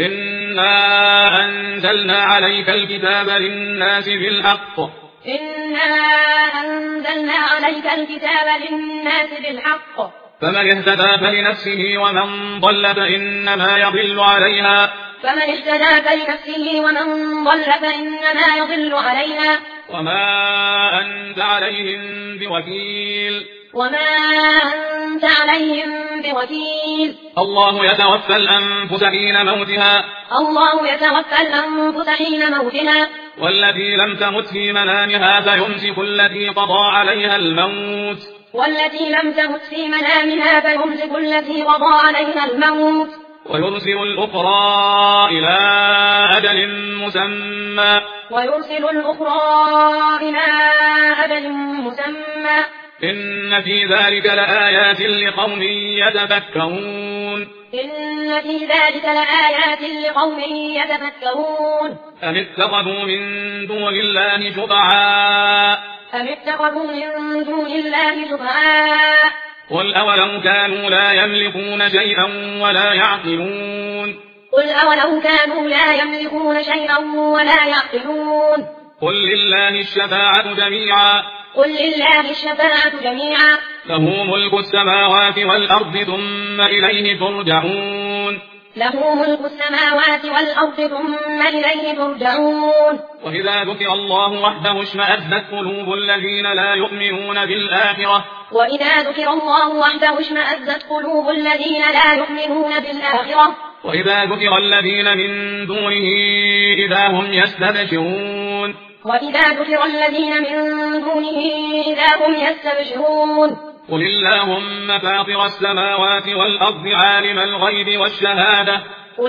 إنا أنزلنا عليك الكتاب للناس بالحق فمن اهتدى فلنفسه ومن ضل فإنما يضل عليها وما أنت عليهم بوكيل الله يتوفى الأنفس حين موتها والتي لم تمت في منامها فيمسك التي قضى عليها الموت ويرسل الأخرى إلى أجل مسمى إن في ذلك لآيات لقوم يتفكرون أم اتخذوا من دون الله شفعاء قل أولو كانوا لا يملكون شيئا ولا يعقلون قل لله الشفاعة جميعا له ملك السماوات والأرض ثم إليه ترجعون وإذا ذكر الله وحده اشمأزت قلوب الذين لا يؤمنون بالآخرة وإذا ذكر الذين من دونه إذا هم يستبشرون قل اللهم فاطر السماوات والأرض عالم الغيب والشهادة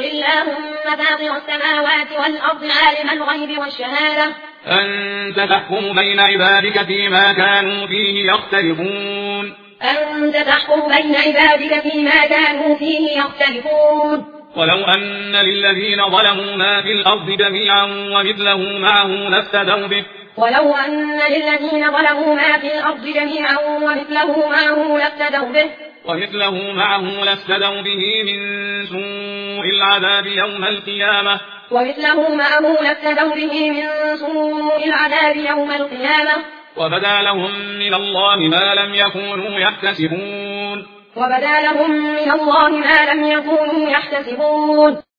أنت تحكم بين عبادك فيما كانوا فيه يختلفون ولو أن للذين ظلموا ما في الأرض جميعا ومثله معه لافتدوا به من سوء العذاب يوم القيامة وبدا لهم من الله ما لم يكونوا يحتسبون